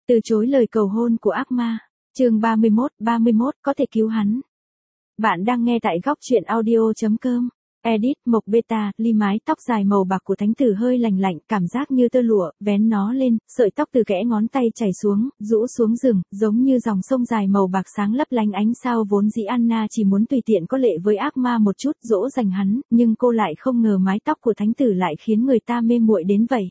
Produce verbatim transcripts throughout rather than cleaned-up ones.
Từ chối lời cầu hôn của ác ma. Chương ba mươi mốt, ba mươi mốt có thể cứu hắn. Bạn đang nghe tại góc truyện audio chấm com. Edit Mộc Beta, ly mái tóc dài màu bạc của thánh tử hơi lành lạnh, cảm giác như tơ lụa, vén nó lên, sợi tóc từ kẽ ngón tay chảy xuống, rũ xuống rừng, giống như dòng sông dài màu bạc sáng lấp lánh ánh sao. Vốn dĩ Anna chỉ muốn tùy tiện có lệ với ác ma một chút, dỗ dành hắn, nhưng cô lại không ngờ mái tóc của thánh tử lại khiến người ta mê muội đến vậy.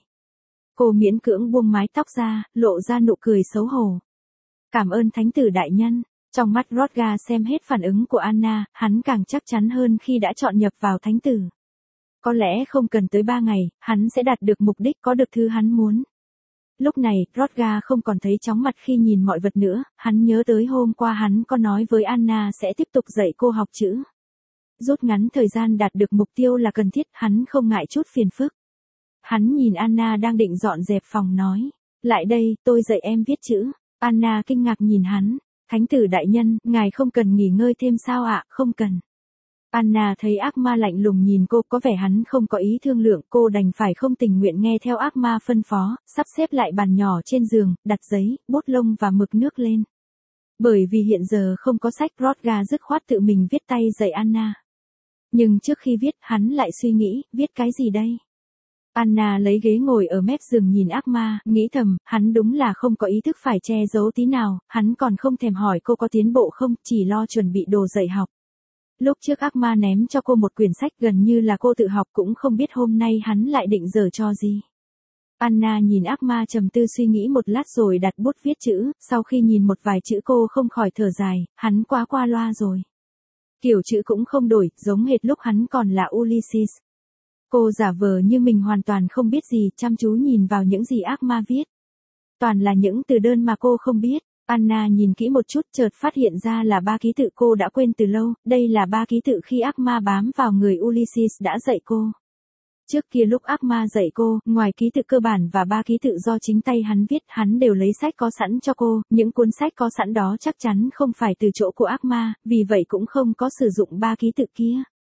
Cô miễn cưỡng buông mái tóc ra, lộ ra nụ cười xấu hổ. Cảm ơn thánh tử đại nhân. Trong mắt Rodga xem hết phản ứng của Anna, hắn càng chắc chắn hơn khi đã chọn nhập vào thánh tử. Có lẽ không cần tới ba ngày, hắn sẽ đạt được mục đích, có được thứ hắn muốn. Lúc này, Rodga không còn thấy chóng mặt khi nhìn mọi vật nữa, hắn nhớ tới hôm qua hắn có nói với Anna sẽ tiếp tục dạy cô học chữ. Rút ngắn thời gian đạt được mục tiêu là cần thiết, hắn không ngại chút phiền phức. Hắn nhìn Anna đang định dọn dẹp phòng nói, lại đây, tôi dạy em viết chữ. Anna kinh ngạc nhìn hắn. Thánh tử đại nhân, ngài không cần nghỉ ngơi thêm sao ạ? Không cần. Anna thấy ác ma lạnh lùng nhìn cô, có vẻ hắn không có ý thương lượng, cô đành phải không tình nguyện nghe theo ác ma phân phó, sắp xếp lại bàn nhỏ trên giường, đặt giấy, bút lông và mực nước lên. Bởi vì hiện giờ không có sách, Rodga dứt khoát tự mình viết tay dạy Anna. Nhưng trước khi viết, hắn lại suy nghĩ, viết cái gì đây? Anna lấy ghế ngồi ở mép giường nhìn ác ma, nghĩ thầm, hắn đúng là không có ý thức phải che giấu tí nào, hắn còn không thèm hỏi cô có tiến bộ không, chỉ lo chuẩn bị đồ dạy học. Lúc trước ác ma ném cho cô một quyển sách gần như là cô tự học, cũng không biết hôm nay hắn lại định giở trò gì. Anna nhìn ác ma trầm tư suy nghĩ một lát rồi đặt bút viết chữ, sau khi nhìn một vài chữ cô không khỏi thở dài, hắn quá qua loa rồi. Kiểu chữ cũng không đổi, giống hệt lúc hắn còn là Ulysses. Cô giả vờ như mình hoàn toàn không biết gì, chăm chú nhìn vào những gì ác ma viết. Toàn là những từ đơn mà cô không biết. Anna nhìn kỹ một chút, chợt phát hiện ra là ba ký tự cô đã quên từ lâu, đây là ba ký tự khi ác ma bám vào người Ulysses đã dạy cô. Trước kia lúc ác ma dạy cô, ngoài ký tự cơ bản và ba ký tự do chính tay hắn viết, hắn đều lấy sách có sẵn cho cô, những cuốn sách có sẵn đó chắc chắn không phải từ chỗ của ác ma, vì vậy cũng không có sử dụng ba ký tự kia.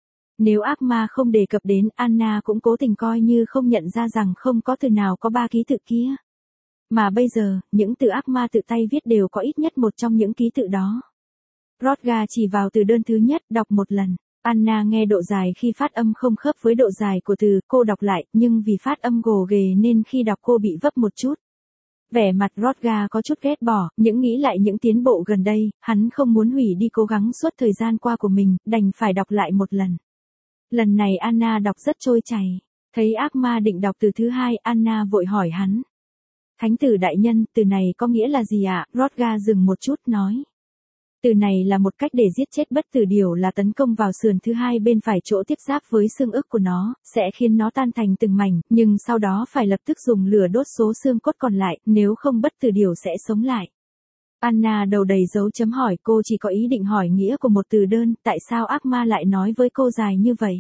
Nếu ác ma không đề cập đến, Anna cũng cố tình coi như không nhận ra rằng không có từ nào có ba ký tự kia. Mà bây giờ, những từ ác ma tự tay viết đều có ít nhất một trong những ký tự đó. Rodga chỉ vào từ đơn thứ nhất, đọc một lần. Anna nghe độ dài khi phát âm không khớp với độ dài của từ, cô đọc lại, nhưng vì phát âm gồ ghề nên khi đọc cô bị vấp một chút. Vẻ mặt Rodga có chút ghét bỏ, những nghĩ lại những tiến bộ gần đây, hắn không muốn hủy đi cố gắng suốt thời gian qua của mình, đành phải đọc lại một lần. Lần này Anna đọc rất trôi chảy. Thấy ác ma định đọc từ thứ hai, Anna vội hỏi hắn. Thánh tử đại nhân, từ này có nghĩa là gì ạ? Rodga dừng một chút nói. Từ này là một cách để giết chết bất tử điểu, là tấn công vào sườn thứ hai bên phải chỗ tiếp giáp với xương ức của nó, sẽ khiến nó tan thành từng mảnh, nhưng sau đó phải lập tức dùng lửa đốt số xương cốt còn lại, nếu không bất tử điểu sẽ sống lại. Anna đầu đầy dấu chấm hỏi, cô chỉ có ý định hỏi nghĩa của một từ đơn, tại sao ác ma lại nói với cô dài như vậy?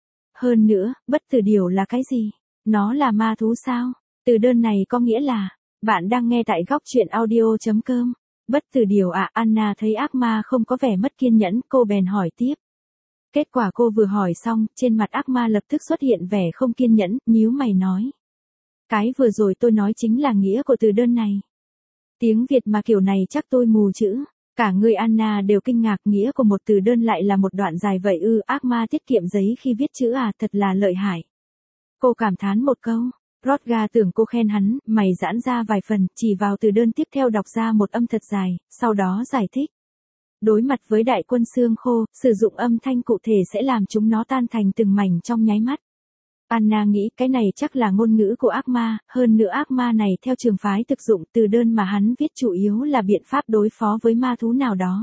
Hơn nữa, bất tử điểu là cái gì? Nó là ma thú sao? Từ đơn này có nghĩa là, bạn đang nghe tại góc truyện audio chấm com. Bất tử điểu à? Anna thấy ác ma không có vẻ mất kiên nhẫn, cô bèn hỏi tiếp. Kết quả cô vừa hỏi xong, trên mặt ác ma lập tức xuất hiện vẻ không kiên nhẫn, nhíu mày nói. Cái vừa rồi tôi nói chính là nghĩa của từ đơn này. Tiếng Việt mà kiểu này chắc tôi mù chữ. Cả người Anna đều kinh ngạc, nghĩa của một từ đơn lại là một đoạn dài vậy ư? Ác ma tiết kiệm giấy khi viết chữ à, thật là lợi hại. Cô cảm thán một câu. Rodga tưởng cô khen hắn, mày giãn ra vài phần, chỉ vào từ đơn tiếp theo đọc ra một âm thật dài, sau đó giải thích. Đối mặt với đại quân xương khô, sử dụng âm thanh cụ thể sẽ làm chúng nó tan thành từng mảnh trong nháy mắt. Anna nghĩ cái này chắc là ngôn ngữ của ác ma, hơn nữa ác ma này theo trường phái thực dụng, từ đơn mà hắn viết chủ yếu là biện pháp đối phó với ma thú nào đó.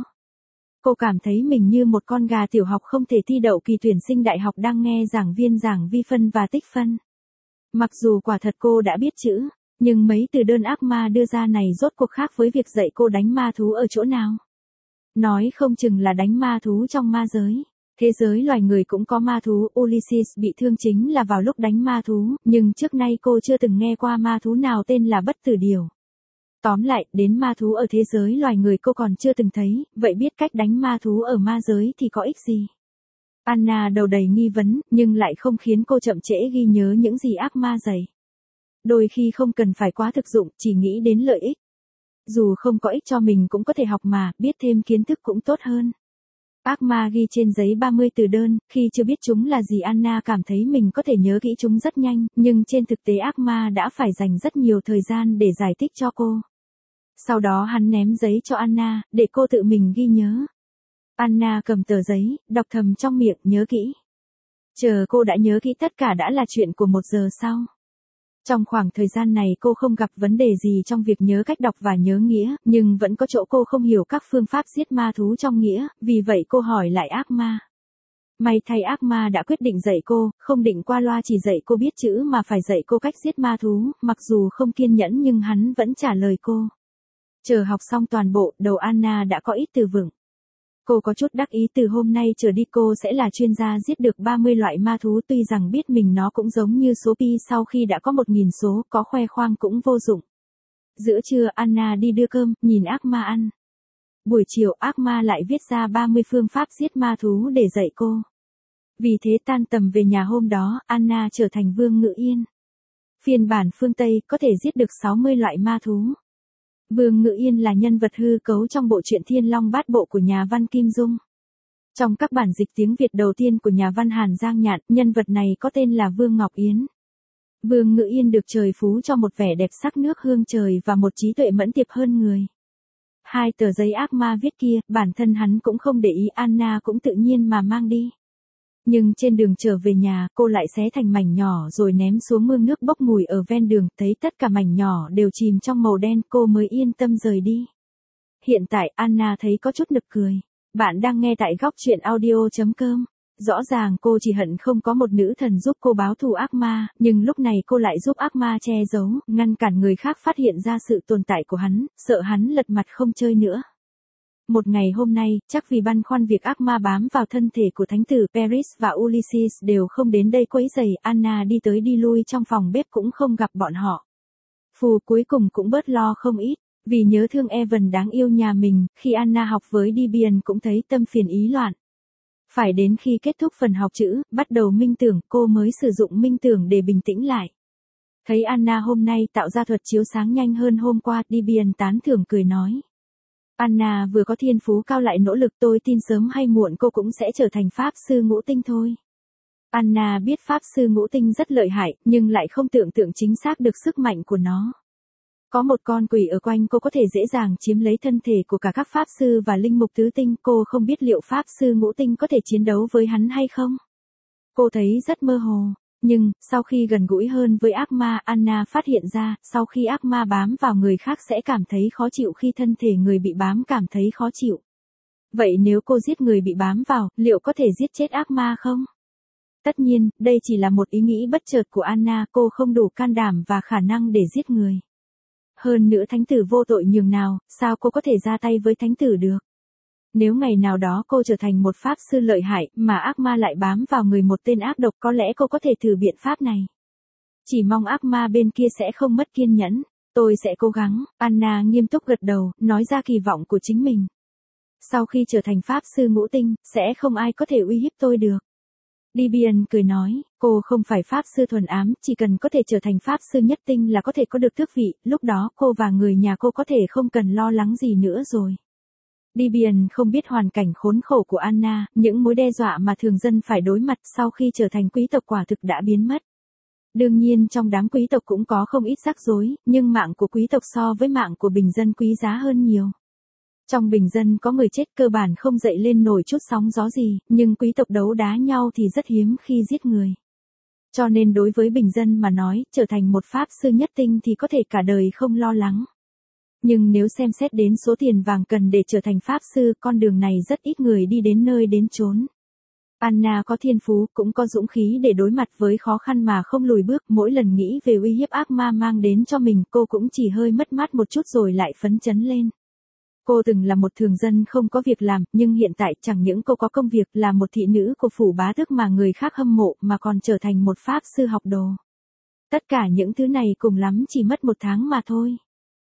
Cô cảm thấy mình như một con gà tiểu học không thể thi đậu kỳ tuyển sinh đại học đang nghe giảng viên giảng vi phân và tích phân. Mặc dù quả thật cô đã biết chữ, nhưng mấy từ đơn ác ma đưa ra này rốt cuộc khác với việc dạy cô đánh ma thú ở chỗ nào. Nói không chừng là đánh ma thú trong ma giới. Thế giới loài người cũng có ma thú, Ulysses bị thương chính là vào lúc đánh ma thú, nhưng trước nay cô chưa từng nghe qua ma thú nào tên là bất tử điểu. Tóm lại, đến ma thú ở thế giới loài người cô còn chưa từng thấy, vậy biết cách đánh ma thú ở ma giới thì có ích gì? Anna đầu đầy nghi vấn, nhưng lại không khiến cô chậm trễ ghi nhớ những gì ác ma dạy. Đôi khi không cần phải quá thực dụng, chỉ nghĩ đến lợi ích. Dù không có ích cho mình cũng có thể học mà, biết thêm kiến thức cũng tốt hơn. Ác ma ghi trên giấy ba mươi từ đơn, khi chưa biết chúng là gì Anna cảm thấy mình có thể nhớ kỹ chúng rất nhanh, nhưng trên thực tế ác ma đã phải dành rất nhiều thời gian để giải thích cho cô. Sau đó hắn ném giấy cho Anna, để cô tự mình ghi nhớ. Anna cầm tờ giấy, đọc thầm trong miệng, nhớ kỹ. Chờ cô đã nhớ kỹ tất cả đã là chuyện của một giờ sau. Trong khoảng thời gian này cô không gặp vấn đề gì trong việc nhớ cách đọc và nhớ nghĩa, nhưng vẫn có chỗ cô không hiểu các phương pháp giết ma thú trong nghĩa, vì vậy cô hỏi lại ác ma. May thay ác ma đã quyết định dạy cô, không định qua loa chỉ dạy cô biết chữ mà phải dạy cô cách giết ma thú, mặc dù không kiên nhẫn nhưng hắn vẫn trả lời cô. Chờ học xong toàn bộ, đầu Anna đã có ít từ vựng. Cô có chút đắc ý từ hôm nay trở đi cô sẽ là chuyên gia giết được ba mươi loại ma thú, tuy rằng biết mình nó cũng giống như số pi sau khi đã có một nghìn số, có khoe khoang cũng vô dụng. Giữa trưa Anna đi đưa cơm, nhìn ác ma ăn. Buổi chiều ác ma lại viết ra ba mươi phương pháp giết ma thú để dạy cô. Vì thế tan tầm về nhà hôm đó, Anna trở thành Vương Ngự Yên. Phiên bản phương Tây có thể giết được sáu mươi loại ma thú. Vương Ngự Yên là nhân vật hư cấu trong bộ truyện Thiên Long Bát Bộ của nhà văn Kim Dung. Trong các bản dịch tiếng Việt đầu tiên của nhà văn Hàn Giang Nhạn, nhân vật này có tên là Vương Ngọc Yến. Vương Ngự Yên được trời phú cho một vẻ đẹp sắc nước hương trời và một trí tuệ mẫn tiệp hơn người. Hai tờ giấy ác ma viết kia, bản thân hắn cũng không để ý, Anna cũng tự nhiên mà mang đi. Nhưng trên đường trở về nhà, cô lại xé thành mảnh nhỏ rồi ném xuống mương nước bốc mùi ở ven đường, thấy tất cả mảnh nhỏ đều chìm trong màu đen, cô mới yên tâm rời đi. Hiện tại Anna thấy có chút nực cười. Bạn đang nghe tại góc truyện audio chấm com. Rõ ràng cô chỉ hận không có một nữ thần giúp cô báo thù ác ma, nhưng lúc này cô lại giúp ác ma che giấu, ngăn cản người khác phát hiện ra sự tồn tại của hắn, sợ hắn lật mặt không chơi nữa. Một ngày hôm nay, chắc vì băn khoăn việc ác ma bám vào thân thể của thánh tử Paris và Ulysses đều không đến đây quấy rầy, Anna đi tới đi lui trong phòng bếp cũng không gặp bọn họ. Phù cuối cùng cũng bớt lo không ít, vì nhớ thương Evan đáng yêu nhà mình, khi Anna học với Debian cũng thấy tâm phiền ý loạn. Phải đến khi kết thúc phần học chữ, bắt đầu minh tưởng, cô mới sử dụng minh tưởng để bình tĩnh lại. Thấy Anna hôm nay tạo ra thuật chiếu sáng nhanh hơn hôm qua, Debian tán thưởng cười nói. Anna vừa có thiên phú cao lại nỗ lực, tôi tin sớm hay muộn cô cũng sẽ trở thành pháp sư ngũ tinh thôi. Anna biết pháp sư ngũ tinh rất lợi hại, nhưng lại không tưởng tượng chính xác được sức mạnh của nó. Có một con quỷ ở quanh cô có thể dễ dàng chiếm lấy thân thể của cả các pháp sư và linh mục tứ tinh, cô không biết liệu pháp sư ngũ tinh có thể chiến đấu với hắn hay không. Cô thấy rất mơ hồ. Nhưng, sau khi gần gũi hơn với ác ma, Anna phát hiện ra, sau khi ác ma bám vào người khác sẽ cảm thấy khó chịu khi thân thể người bị bám cảm thấy khó chịu. Vậy nếu cô giết người bị bám vào, liệu có thể giết chết ác ma không? Tất nhiên, đây chỉ là một ý nghĩ bất chợt của Anna, cô không đủ can đảm và khả năng để giết người. Hơn nữa thánh tử vô tội nhường nào, sao cô có thể ra tay với thánh tử được? Nếu ngày nào đó cô trở thành một pháp sư lợi hại, mà ác ma lại bám vào người một tên ác độc, có lẽ cô có thể thử biện pháp này. Chỉ mong ác ma bên kia sẽ không mất kiên nhẫn. Tôi sẽ cố gắng, Anna nghiêm túc gật đầu, nói ra kỳ vọng của chính mình. Sau khi trở thành pháp sư ngũ tinh, sẽ không ai có thể uy hiếp tôi được. Debian cười nói, cô không phải pháp sư thuần ám, chỉ cần có thể trở thành pháp sư nhất tinh là có thể có được tước vị, lúc đó cô và người nhà cô có thể không cần lo lắng gì nữa rồi. Debian không biết hoàn cảnh khốn khổ của Anna, những mối đe dọa mà thường dân phải đối mặt sau khi trở thành quý tộc quả thực đã biến mất. Đương nhiên trong đám quý tộc cũng có không ít rắc rối, nhưng mạng của quý tộc so với mạng của bình dân quý giá hơn nhiều. Trong bình dân có người chết cơ bản không dậy lên nổi chút sóng gió gì, nhưng quý tộc đấu đá nhau thì rất hiếm khi giết người. Cho nên đối với bình dân mà nói, trở thành một pháp sư nhất tinh thì có thể cả đời không lo lắng. Nhưng nếu xem xét đến số tiền vàng cần để trở thành pháp sư, con đường này rất ít người đi đến nơi đến chốn. Anna có thiên phú, cũng có dũng khí để đối mặt với khó khăn mà không lùi bước, mỗi lần nghĩ về uy hiếp ác ma mang đến cho mình, cô cũng chỉ hơi mất mát một chút rồi lại phấn chấn lên. Cô từng là một thường dân không có việc làm, nhưng hiện tại chẳng những cô có công việc là một thị nữ của phủ bá tước mà người khác hâm mộ mà còn trở thành một pháp sư học đồ. Tất cả những thứ này cùng lắm chỉ mất một tháng mà thôi.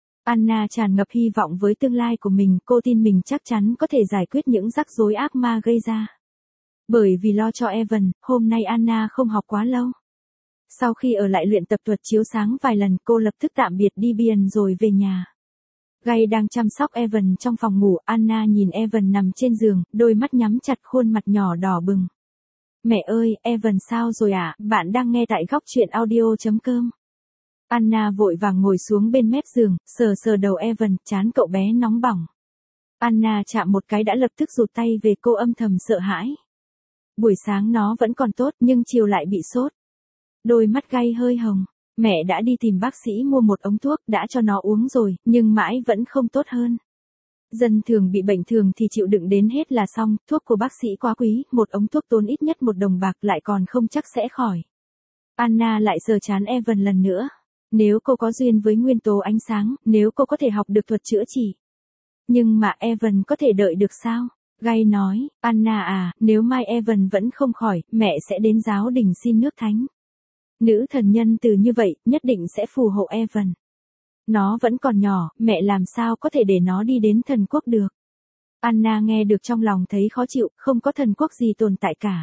Anna tràn ngập hy vọng với tương lai của mình, cô tin mình chắc chắn có thể giải quyết những rắc rối ác ma gây ra. Bởi vì lo cho Evan, hôm nay Anna không học quá lâu. Sau khi ở lại luyện tập thuật chiếu sáng vài lần, cô lập tức tạm biệt Debian rồi về nhà. Gay đang chăm sóc Evan trong phòng ngủ, Anna nhìn Evan nằm trên giường, đôi mắt nhắm chặt, khuôn mặt nhỏ đỏ bừng. Mẹ ơi, Evan sao rồi ạ? À? Bạn đang nghe tại góc truyện audio.com. Anna vội vàng ngồi xuống bên mép giường, sờ sờ đầu Evan, trán cậu bé nóng bỏng. Anna chạm một cái đã lập tức rụt tay về, cô âm thầm sợ hãi. Buổi sáng nó vẫn còn tốt nhưng chiều lại bị sốt. Đôi mắt Gay hơi hồng. Mẹ đã đi tìm bác sĩ mua một ống thuốc, đã cho nó uống rồi, nhưng mãi vẫn không tốt hơn. Dân thường bị bệnh thường thì chịu đựng đến hết là xong, thuốc của bác sĩ quá quý, một ống thuốc tốn ít nhất một đồng bạc lại còn không chắc sẽ khỏi. Anna lại sờ trán Evan lần nữa. Nếu cô có duyên với nguyên tố ánh sáng, nếu cô có thể học được thuật chữa trị. Nhưng mà Evan có thể đợi được sao? Gay nói, Anna à, nếu mai Evan vẫn không khỏi, mẹ sẽ đến giáo đình xin nước thánh. Nữ thần nhân từ như vậy, nhất định sẽ phù hộ Evan. Nó vẫn còn nhỏ, mẹ làm sao có thể để nó đi đến thần quốc được. Anna nghe được trong lòng thấy khó chịu, không có thần quốc gì tồn tại cả.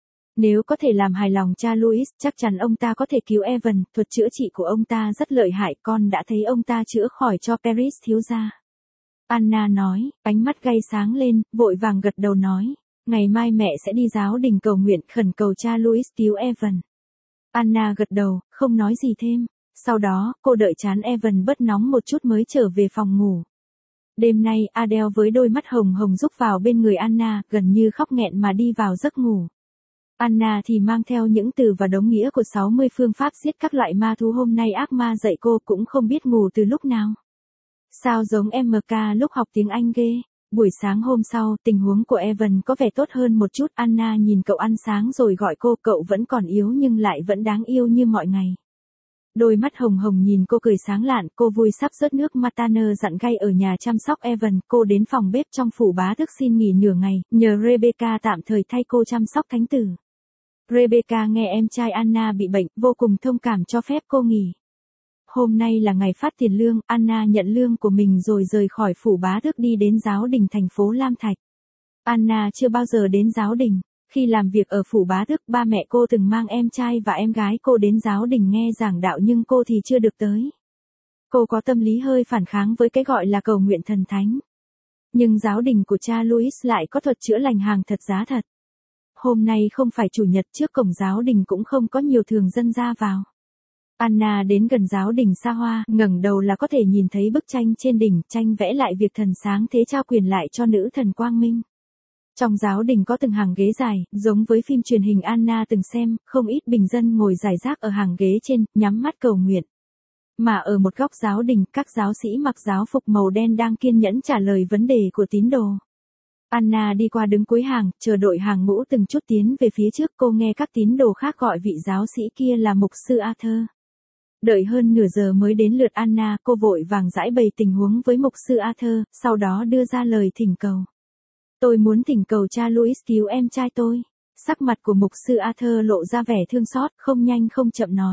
Nếu có thể làm hài lòng cha Louis, chắc chắn ông ta có thể cứu Evan, thuật chữa trị của ông ta rất lợi hại, con đã thấy ông ta chữa khỏi cho Paris thiếu gia. Anna nói, ánh mắt Gay sáng lên, vội vàng gật đầu nói, ngày mai mẹ sẽ đi giáo đình cầu nguyện khẩn cầu cha Louis cứu Evan. Anna gật đầu, không nói gì thêm. Sau đó, cô đợi chán Evan bớt nóng một chút mới trở về phòng ngủ. Đêm nay, Adele với đôi mắt hồng hồng rúc vào bên người Anna, gần như khóc nghẹn mà đi vào giấc ngủ. Anna thì mang theo những từ và đống nghĩa của sáu mươi phương pháp giết các loại ma thú hôm nay ác ma dạy cô cũng không biết ngủ từ lúc nào. Sao giống em ca lúc học tiếng Anh ghê. Buổi sáng hôm sau, tình huống của Evan có vẻ tốt hơn một chút. Anna nhìn cậu ăn sáng rồi gọi cô, cậu vẫn còn yếu nhưng lại vẫn đáng yêu như mọi ngày. Đôi mắt hồng hồng nhìn cô cười sáng lạn, cô vui sắp rớt nước mắt. Tanner dặn Gay ở nhà chăm sóc Evan, cô đến phòng bếp trong phủ bá tước xin nghỉ nửa ngày, nhờ Rebecca tạm thời thay cô chăm sóc thánh tử. Rebecca nghe em trai Anna bị bệnh, vô cùng thông cảm cho phép cô nghỉ. Hôm nay là ngày phát tiền lương, Anna nhận lương của mình rồi rời khỏi phủ bá tước đi đến giáo đình thành phố Lam Thạch. Anna chưa bao giờ đến giáo đình. Khi làm việc ở phủ bá tước, ba mẹ cô từng mang em trai và em gái cô đến giáo đình nghe giảng đạo nhưng cô thì chưa được tới. Cô có tâm lý hơi phản kháng với cái gọi là cầu nguyện thần thánh. Nhưng giáo đình của cha Louis lại có thuật chữa lành hàng thật giá thật. Hôm nay không phải chủ nhật, trước cổng giáo đình cũng không có nhiều thường dân ra vào. Anna đến gần giáo đình xa hoa, ngẩng đầu là có thể nhìn thấy bức tranh trên đỉnh, tranh vẽ lại việc thần sáng thế trao quyền lại cho nữ thần quang minh. Trong giáo đình có từng hàng ghế dài, giống với phim truyền hình Anna từng xem, không ít bình dân ngồi rải rác ở hàng ghế trên, nhắm mắt cầu nguyện. Mà ở một góc giáo đình, các giáo sĩ mặc giáo phục màu đen đang kiên nhẫn trả lời vấn đề của tín đồ. Anna đi qua đứng cuối hàng, chờ đội hàng ngũ từng chút tiến về phía trước. Cô nghe các tín đồ khác gọi vị giáo sĩ kia là mục sư Arthur. Đợi hơn nửa giờ mới đến lượt Anna, cô vội vàng giải bày tình huống với mục sư Arthur, sau đó đưa ra lời thỉnh cầu. Tôi muốn thỉnh cầu cha Louis cứu em trai tôi. Sắc mặt của mục sư Arthur lộ ra vẻ thương xót, không nhanh không chậm nói.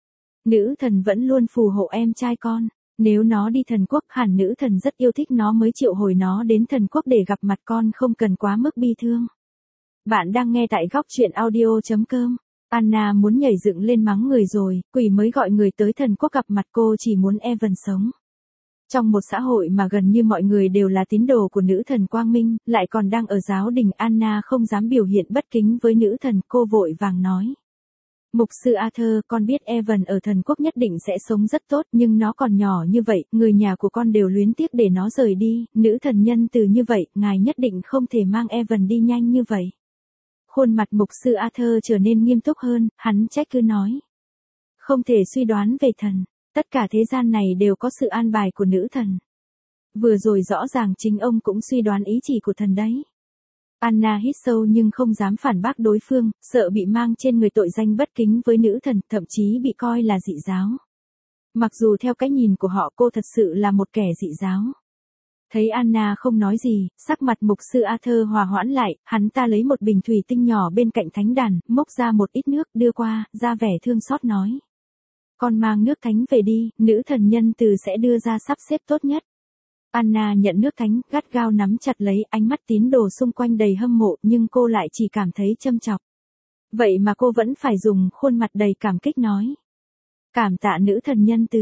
Nữ thần vẫn luôn phù hộ em trai con. Nếu nó đi thần quốc, hẳn nữ thần rất yêu thích nó mới triệu hồi nó đến thần quốc để gặp mặt con, không cần quá mức bi thương. Bạn đang nghe tại góc truyện audio.com. Anna muốn nhảy dựng lên mắng người rồi, quỷ mới gọi người tới thần quốc gặp mặt, cô chỉ muốn Evan sống. Trong một xã hội mà gần như mọi người đều là tín đồ của nữ thần quang minh, lại còn đang ở giáo đình, Anna không dám biểu hiện bất kính với nữ thần, cô vội vàng nói. Mục sư Arthur, con biết Evan ở thần quốc nhất định sẽ sống rất tốt, nhưng nó còn nhỏ như vậy, người nhà của con đều luyến tiếc để nó rời đi, nữ thần nhân từ như vậy, ngài nhất định không thể mang Evan đi nhanh như vậy. Khuôn mặt mục sư Arthur trở nên nghiêm túc hơn, hắn trách cứ nói. Không thể suy đoán về thần, tất cả thế gian này đều có sự an bài của nữ thần. Vừa rồi rõ ràng chính ông cũng suy đoán ý chỉ của thần đấy. Anna hít sâu nhưng không dám phản bác đối phương, sợ bị mang trên người tội danh bất kính với nữ thần, thậm chí bị coi là dị giáo. Mặc dù theo cái nhìn của họ cô thật sự là một kẻ dị giáo. Thấy Anna không nói gì, sắc mặt mục sư Arthur hòa hoãn lại, hắn ta lấy một bình thủy tinh nhỏ bên cạnh thánh đàn, mốc ra một ít nước đưa qua, ra vẻ thương xót nói. Con mang nước thánh về đi, nữ thần nhân từ sẽ đưa ra sắp xếp tốt nhất. Anna nhận nước thánh, gắt gao nắm chặt lấy, ánh mắt tín đồ xung quanh đầy hâm mộ, nhưng cô lại chỉ cảm thấy châm chọc. Vậy mà cô vẫn phải dùng khuôn mặt đầy cảm kích nói. Cảm tạ nữ thần nhân từ.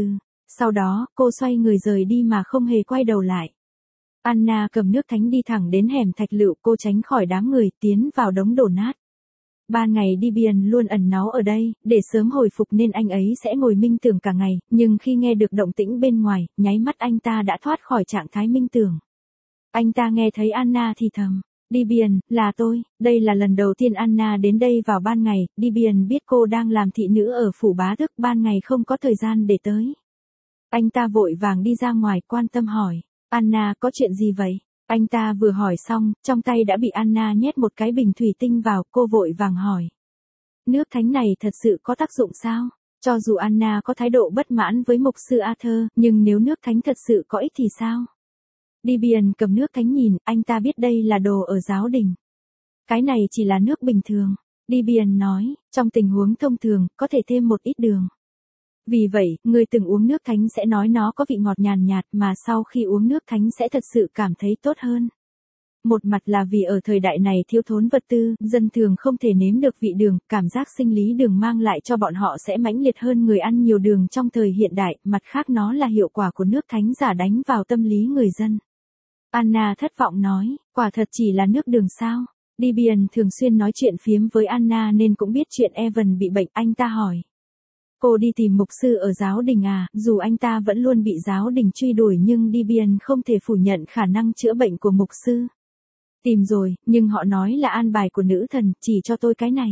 Sau đó, cô xoay người rời đi mà không hề quay đầu lại. Anna cầm nước thánh đi thẳng đến hẻm thạch lựu, cô tránh khỏi đám người, tiến vào đống đổ nát. Ban ngày Dibian luôn ẩn náu ở đây, để sớm hồi phục nên anh ấy sẽ ngồi minh tưởng cả ngày, nhưng khi nghe được động tĩnh bên ngoài, nháy mắt anh ta đã thoát khỏi trạng thái minh tưởng. Anh ta nghe thấy Anna thì thầm. Dibian, là tôi, đây là lần đầu tiên Anna đến đây vào ban ngày, Dibian biết cô đang làm thị nữ ở phủ bá tước, ban ngày không có thời gian để tới. Anh ta vội vàng đi ra ngoài quan tâm hỏi, Anna có chuyện gì vậy? Anh ta vừa hỏi xong, trong tay đã bị Anna nhét một cái bình thủy tinh vào, cô vội vàng hỏi. Nước thánh này thật sự có tác dụng sao? Cho dù Anna có thái độ bất mãn với mục sư Arthur, nhưng nếu nước thánh thật sự có ích thì sao? Dibian cầm nước thánh nhìn, anh ta biết đây là đồ ở giáo đình. Cái này chỉ là nước bình thường. Dibian nói, trong tình huống thông thường, có thể thêm một ít đường. Vì vậy, người từng uống nước thánh sẽ nói nó có vị ngọt nhàn nhạt mà sau khi uống nước thánh sẽ thật sự cảm thấy tốt hơn. Một mặt là vì ở thời đại này thiếu thốn vật tư, dân thường không thể nếm được vị đường, cảm giác sinh lý đường mang lại cho bọn họ sẽ mãnh liệt hơn người ăn nhiều đường trong thời hiện đại, mặt khác nó là hiệu quả của nước thánh giả đánh vào tâm lý người dân. Anna thất vọng nói, quả thật chỉ là nước đường sao? Dibian thường xuyên nói chuyện phiếm với Anna nên cũng biết chuyện Evan bị bệnh, anh ta hỏi. Cô đi tìm mục sư ở giáo đình à? Dù anh ta vẫn luôn bị giáo đình truy đuổi nhưng Dibian không thể phủ nhận khả năng chữa bệnh của mục sư. Tìm rồi, nhưng họ nói là an bài của nữ thần, chỉ cho tôi cái này.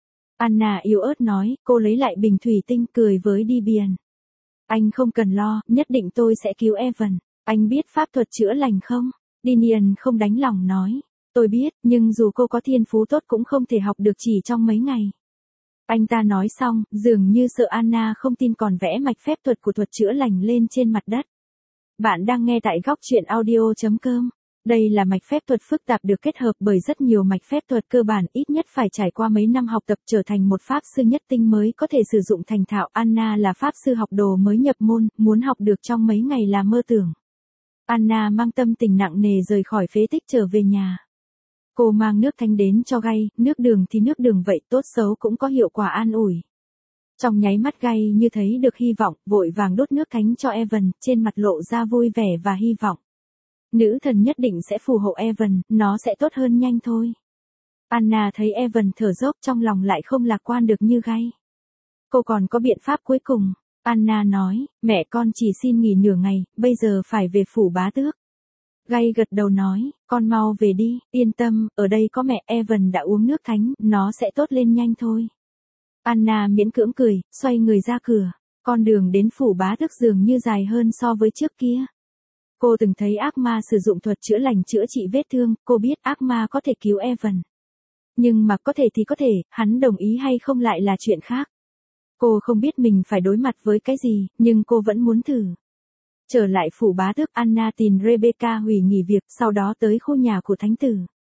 Anna yếu ớt nói, cô lấy lại bình thủy tinh cười với Dibian. Anh không cần lo, nhất định tôi sẽ cứu Evan. Anh biết pháp thuật chữa lành không? Dibian không đánh lòng nói. Tôi biết, nhưng dù cô có thiên phú tốt cũng không thể học được chỉ trong mấy ngày. Anh ta nói xong, dường như sợ Anna không tin còn vẽ mạch phép thuật của thuật chữa lành lên trên mặt đất. Bạn đang nghe tại góc truyện audio chấm com. Đây là mạch phép thuật phức tạp được kết hợp bởi rất nhiều mạch phép thuật cơ bản, ít nhất phải trải qua mấy năm học tập trở thành một pháp sư nhất tinh mới có thể sử dụng thành thạo. Anna là pháp sư học đồ mới nhập môn, muốn học được trong mấy ngày là mơ tưởng. Anna mang tâm tình nặng nề rời khỏi phế tích trở về nhà. Cô mang nước thánh đến cho Gay, nước đường thì nước đường vậy, tốt xấu cũng có hiệu quả an ủi. Trong nháy mắt Gay như thấy được hy vọng, vội vàng đốt nước thánh cho Evan, trên mặt lộ ra vui vẻ và hy vọng. Nữ thần nhất định sẽ phù hộ Evan, nó sẽ tốt hơn nhanh thôi. Anna thấy Evan thở dốc trong lòng lại không lạc quan được như Gay. Cô còn có biện pháp cuối cùng. Anna nói, mẹ con chỉ xin nghỉ nửa ngày, bây giờ phải về phủ bá tước. Gay gật đầu nói, con mau về đi, yên tâm, ở đây có mẹ, Evan đã uống nước thánh, nó sẽ tốt lên nhanh thôi. Anna miễn cưỡng cười, xoay người ra cửa, con đường đến phủ bá tước dường như dài hơn so với trước kia. Cô từng thấy ác ma sử dụng thuật chữa lành chữa trị vết thương, cô biết ác ma có thể cứu Evan. Nhưng mà có thể thì có thể, hắn đồng ý hay không lại là chuyện khác. Cô không biết mình phải đối mặt với cái gì, nhưng cô vẫn muốn thử. Trở lại phủ bá tước, Anna tìm Rebecca hủy nghỉ việc, sau đó tới khu nhà của thánh tử.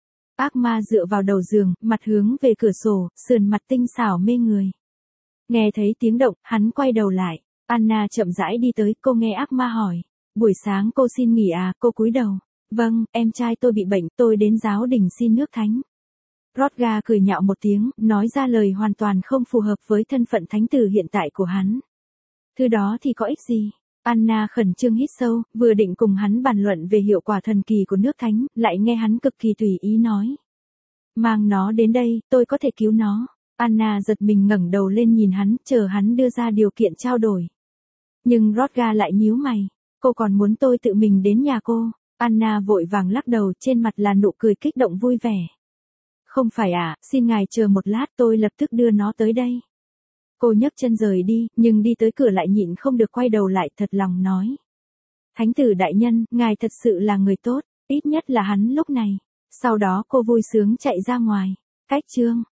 Ác ma dựa vào đầu giường, mặt hướng về cửa sổ, sườn mặt tinh xảo mê người. Nghe thấy tiếng động, hắn quay đầu lại. Anna chậm rãi đi tới, cô nghe ác ma hỏi. Buổi sáng cô xin nghỉ à? Cô cúi đầu. Vâng, em trai tôi bị bệnh, tôi đến giáo đình xin nước thánh. Rodga cười nhạo một tiếng, nói ra lời hoàn toàn không phù hợp với thân phận thánh tử hiện tại của hắn. Thứ đó thì có ích gì? Anna khẩn trương hít sâu, vừa định cùng hắn bàn luận về hiệu quả thần kỳ của nước thánh, lại nghe hắn cực kỳ tùy ý nói. Mang nó đến đây, tôi có thể cứu nó. Anna giật mình ngẩng đầu lên nhìn hắn, chờ hắn đưa ra điều kiện trao đổi. Nhưng Rodga lại nhíu mày. Cô còn muốn tôi tự mình đến nhà cô. Anna vội vàng lắc đầu, trên mặt là nụ cười kích động vui vẻ. Không phải à, xin ngài chờ một lát, tôi lập tức đưa nó tới đây. Cô nhấc chân rời đi, nhưng đi tới cửa lại nhịn không được quay đầu lại, thật lòng nói. Thánh tử đại nhân, ngài thật sự là người tốt, ít nhất là hắn lúc này. Sau đó cô vui sướng chạy ra ngoài. Cách chương